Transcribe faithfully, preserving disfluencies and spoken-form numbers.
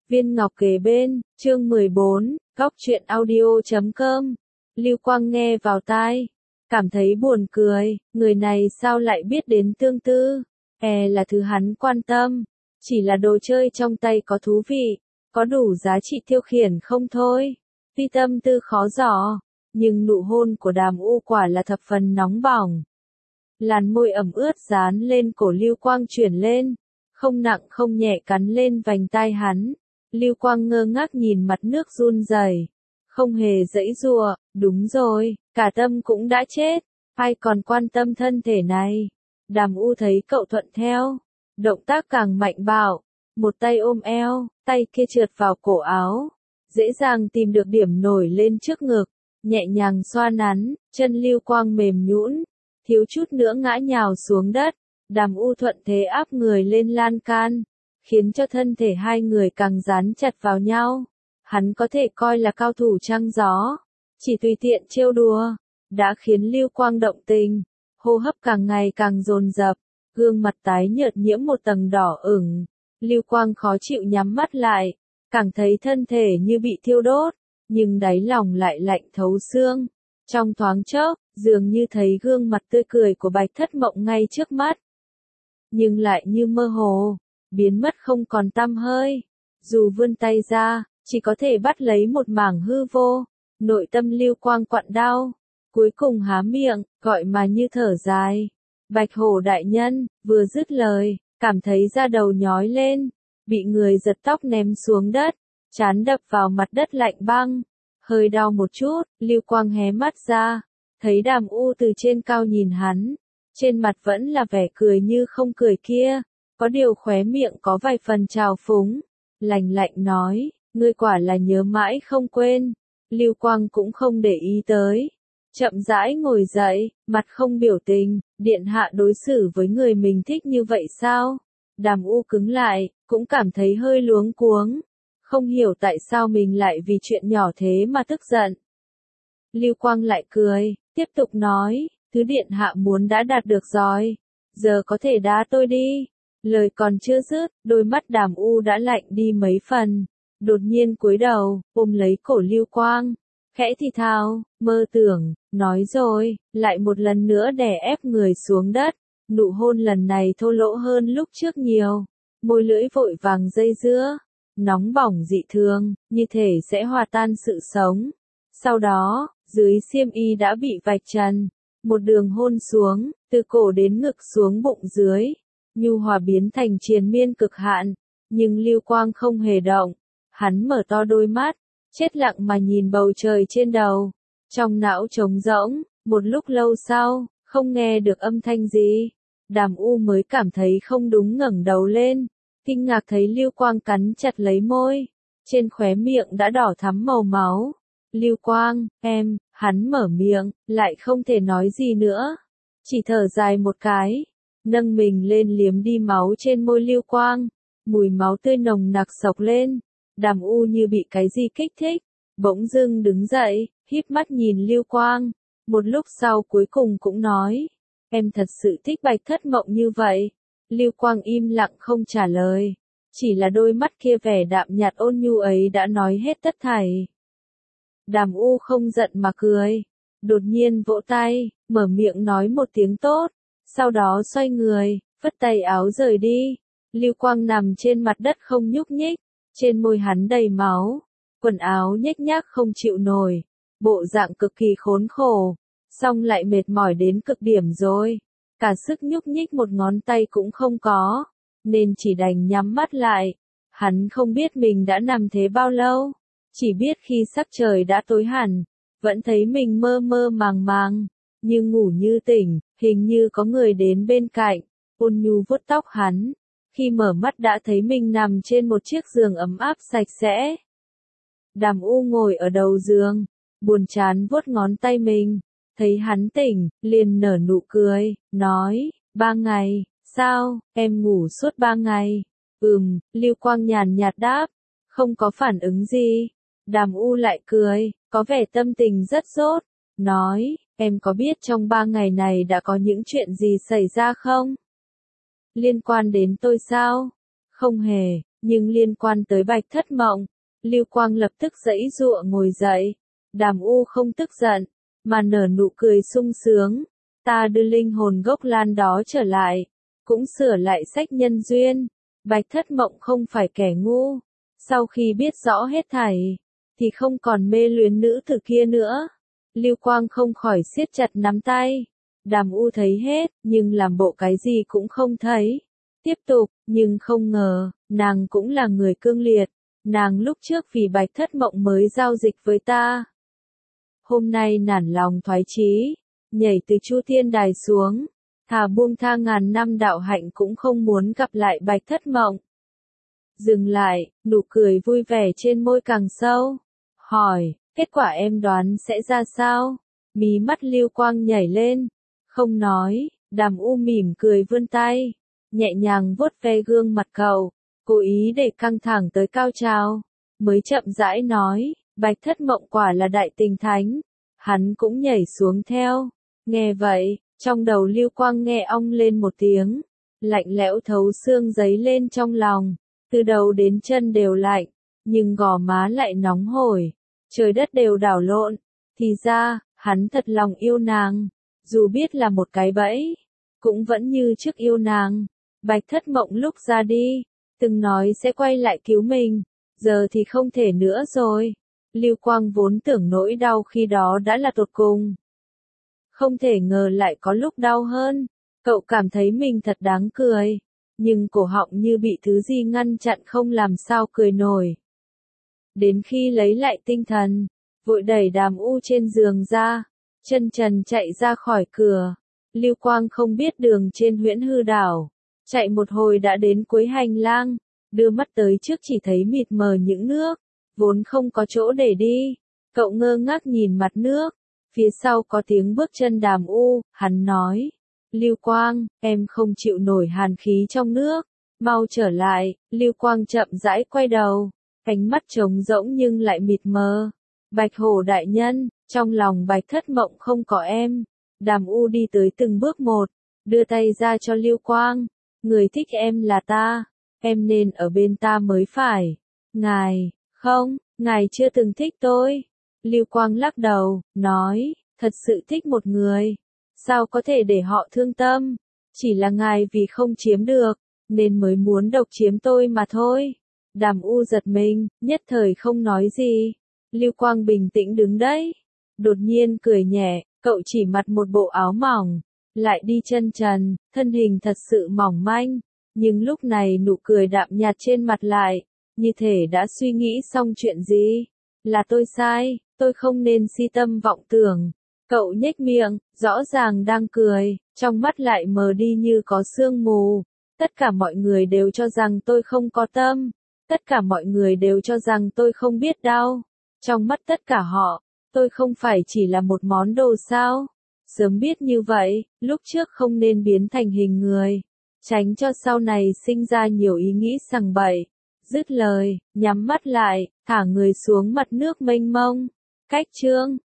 Viên ngọc kề bên, chương mười bốn, góc truyện audio chấm com. Lưu Quang nghe vào tai, cảm thấy buồn cười, người này sao lại biết đến tương tư, e là thứ hắn quan tâm, chỉ là đồ chơi trong tay có thú vị, có đủ giá trị tiêu khiển không thôi. Tuy tâm tư khó dò, nhưng nụ hôn của Đàm U quả là thập phần nóng bỏng. Làn môi ẩm ướt dán lên cổ Lưu Quang chuyển lên, không nặng không nhẹ cắn lên vành tai hắn. Lưu Quang ngơ ngác nhìn mặt nước run rẩy, không hề giãy giụa, đúng rồi, cả tâm cũng đã chết, ai còn quan tâm thân thể này. Đàm U thấy cậu thuận theo, động tác càng mạnh bạo, một tay ôm eo, tay kia trượt vào cổ áo, dễ dàng tìm được điểm nổi lên trước ngực, nhẹ nhàng xoa nắn, chân Lưu Quang mềm nhũn, thiếu chút nữa ngã nhào xuống đất. Đàm U thuận thế áp người lên lan can, khiến cho thân thể hai người càng dán chặt vào nhau. Hắn có thể coi là cao thủ trăng gió, chỉ tùy tiện trêu đùa, đã khiến Lưu Quang động tình, hô hấp càng ngày càng dồn dập, gương mặt tái nhợt nhiễm một tầng đỏ ửng. Lưu Quang khó chịu nhắm mắt lại, càng thấy thân thể như bị thiêu đốt, nhưng đáy lòng lại lạnh thấu xương. Trong thoáng chốc, dường như thấy gương mặt tươi cười của Bạch Thất Mộng ngay trước mắt, nhưng lại như mơ hồ, biến mất không còn tăm hơi. Dù vươn tay ra, chỉ có thể bắt lấy một mảng hư vô. Nội tâm Lưu Quang quặn đau, cuối cùng há miệng, gọi mà như thở dài. Bạch Hổ đại nhân, vừa dứt lời, cảm thấy da đầu nhói lên, bị người giật tóc ném xuống đất, trán đập vào mặt đất lạnh băng. Hơi đau một chút, Lưu Quang hé mắt ra, thấy Đàm U từ trên cao nhìn hắn. Trên mặt vẫn là vẻ cười như không cười kia, có điều khóe miệng có vài phần trào phúng, lạnh lạnh nói, ngươi quả là nhớ mãi không quên. Lưu Quang cũng không để ý tới, chậm rãi ngồi dậy, mặt không biểu tình, điện hạ đối xử với người mình thích như vậy sao? Đàm U cứng lại, cũng cảm thấy hơi luống cuống, không hiểu tại sao mình lại vì chuyện nhỏ thế mà tức giận. Lưu Quang lại cười, tiếp tục nói, thứ điện hạ muốn đã đạt được rồi, giờ có thể đá tôi đi. Lời còn chưa dứt, đôi mắt Đàm U đã lạnh đi mấy phần, đột nhiên cúi đầu, ôm lấy cổ Lưu Quang, khẽ thì thào, mơ tưởng, nói rồi, lại một lần nữa đè ép người xuống đất. Nụ hôn lần này thô lỗ hơn lúc trước nhiều, môi lưỡi vội vàng dây dưa, nóng bỏng dị thường, như thể sẽ hòa tan sự sống. Sau đó, dưới xiêm y đã bị vạch trần, một đường hôn xuống, từ cổ đến ngực xuống bụng dưới, nhu hòa biến thành triền miên cực hạn. Nhưng Lưu Quang không hề động, hắn mở to đôi mắt, chết lặng mà nhìn bầu trời trên đầu, trong não trống rỗng. Một lúc lâu sau, không nghe được âm thanh gì, Đàm U mới cảm thấy không đúng, ngẩng đầu lên, kinh ngạc thấy Lưu Quang cắn chặt lấy môi, trên khóe miệng đã đỏ thắm màu máu. Lưu Quang, em, hắn mở miệng, lại không thể nói gì nữa, chỉ thở dài một cái, nâng mình lên liếm đi máu trên môi Lưu Quang, mùi máu tươi nồng nặc xộc lên. Đàm U như bị cái gì kích thích, bỗng dưng đứng dậy, híp mắt nhìn Lưu Quang, một lúc sau cuối cùng cũng nói, em thật sự thích Bạch Thất Mộng như vậy. Lưu Quang im lặng không trả lời, chỉ là đôi mắt kia vẻ đạm nhạt ôn nhu ấy đã nói hết tất thảy. Đàm U không giận mà cười, đột nhiên vỗ tay, mở miệng nói một tiếng tốt, sau đó xoay người, phất tay áo rời đi. Lưu Quang nằm trên mặt đất không nhúc nhích, trên môi hắn đầy máu, quần áo nhếch nhác không chịu nổi, bộ dạng cực kỳ khốn khổ, song lại mệt mỏi đến cực điểm rồi, cả sức nhúc nhích một ngón tay cũng không có, nên chỉ đành nhắm mắt lại. Hắn không biết mình đã nằm thế bao lâu, chỉ biết khi sắc trời đã tối hẳn, vẫn thấy mình mơ mơ màng màng, như ngủ như tỉnh, hình như có người đến bên cạnh, ôn nhu vuốt tóc hắn. Khi mở mắt đã thấy mình nằm trên một chiếc giường ấm áp sạch sẽ. Đàm U ngồi ở đầu giường, buồn chán vuốt ngón tay mình, thấy hắn tỉnh, liền nở nụ cười, nói, ba ngày, sao, em ngủ suốt ba ngày? Ừm, Lưu Quang nhàn nhạt đáp, không có phản ứng gì. Đàm U lại cười, có vẻ tâm tình rất tốt, nói, em có biết trong ba ngày này đã có những chuyện gì xảy ra không? Liên quan đến tôi sao? Không hề, Nhưng liên quan tới Bạch Thất Mộng, Lưu Quang lập tức giãy giụa ngồi dậy. Đàm U không tức giận, mà nở nụ cười sung sướng. Ta đưa linh hồn gốc lan đó trở lại, cũng sửa lại sách nhân duyên. Bạch Thất Mộng không phải kẻ ngu. Sau khi biết rõ hết thảy, thì không còn mê luyến nữ tử kia nữa. Lưu Quang không khỏi siết chặt nắm tay. Đàm U thấy hết, nhưng làm bộ cái gì cũng không thấy. Tiếp tục, nhưng không ngờ, nàng cũng là người cương liệt. Nàng lúc trước vì Bạch Thất Mộng mới giao dịch với ta. Hôm nay nản lòng thoái chí, nhảy từ Chu Thiên Đài xuống, thà buông tha ngàn năm đạo hạnh cũng không muốn gặp lại Bạch Thất Mộng. Dừng lại, nụ cười vui vẻ trên môi càng sâu. Hỏi, kết quả em đoán sẽ ra sao? Mí mắt Lưu Quang nhảy lên. Không nói, Đàm U mỉm cười vươn tay, nhẹ nhàng vuốt ve gương mặt cậu, cố ý để căng thẳng tới cao trào, mới chậm rãi nói, Bạch Thất Mộng quả là đại tình thánh. Hắn cũng nhảy xuống theo. Nghe vậy, trong đầu Lưu Quang nghe ong lên một tiếng, lạnh lẽo thấu xương dấy lên trong lòng, từ đầu đến chân đều lạnh, nhưng gò má lại nóng hổi, trời đất đều đảo lộn. Thì ra, hắn thật lòng yêu nàng, dù biết là một cái bẫy, cũng vẫn như trước yêu nàng. Bạch Thất Mộng lúc ra đi, từng nói sẽ quay lại cứu mình, giờ thì không thể nữa rồi. Lưu Quang vốn tưởng nỗi đau khi đó đã là tột cùng. Không thể ngờ lại có lúc đau hơn. Cậu cảm thấy mình thật đáng cười, nhưng cổ họng như bị thứ gì ngăn chặn không làm sao cười nổi. Đến khi lấy lại tinh thần, vội đẩy Đàm U trên giường ra, chân trần chạy ra khỏi cửa. Lưu Quang không biết đường trên Huyễn Hư Đảo, chạy một hồi đã đến cuối hành lang, đưa mắt tới trước chỉ thấy mịt mờ những nước, vốn không có chỗ để đi. Cậu ngơ ngác nhìn mặt nước, phía sau có tiếng bước chân Đàm U, hắn nói, Lưu Quang, em không chịu nổi hàn khí trong nước, mau trở lại. Lưu Quang chậm rãi quay đầu, ánh mắt trống rỗng nhưng lại mịt mờ. Bạch Hổ đại nhân, trong lòng Bạch Thất Mộng không có em. Đàm U đi tới từng bước một, đưa tay ra cho Lưu Quang, người thích em là ta, em nên ở bên ta mới phải. Ngài, không, ngài chưa từng thích tôi. Lưu Quang lắc đầu, nói, thật sự thích một người, sao có thể để họ thương tâm, chỉ là ngài vì không chiếm được, nên mới muốn độc chiếm tôi mà thôi. Đàm U giật mình, nhất thời không nói gì. Lưu Quang bình tĩnh đứng đấy, đột nhiên cười nhẹ, cậu chỉ mặc một bộ áo mỏng, lại đi chân trần, thân hình thật sự mỏng manh, nhưng lúc này nụ cười đạm nhạt trên mặt lại, như thể đã suy nghĩ xong chuyện gì. Là tôi sai, tôi không nên si tâm vọng tưởng. Cậu nhếch miệng, rõ ràng đang cười, trong mắt lại mờ đi như có sương mù. Tất cả mọi người đều cho rằng tôi không có tâm. Tất cả mọi người đều cho rằng tôi không biết đau. Trong mắt tất cả họ, tôi không phải chỉ là một món đồ sao. Sớm biết như vậy, lúc trước không nên biến thành hình người, tránh cho sau này sinh ra nhiều ý nghĩ sằng bậy. Dứt lời, nhắm mắt lại, thả người xuống mặt nước mênh mông. Cách chương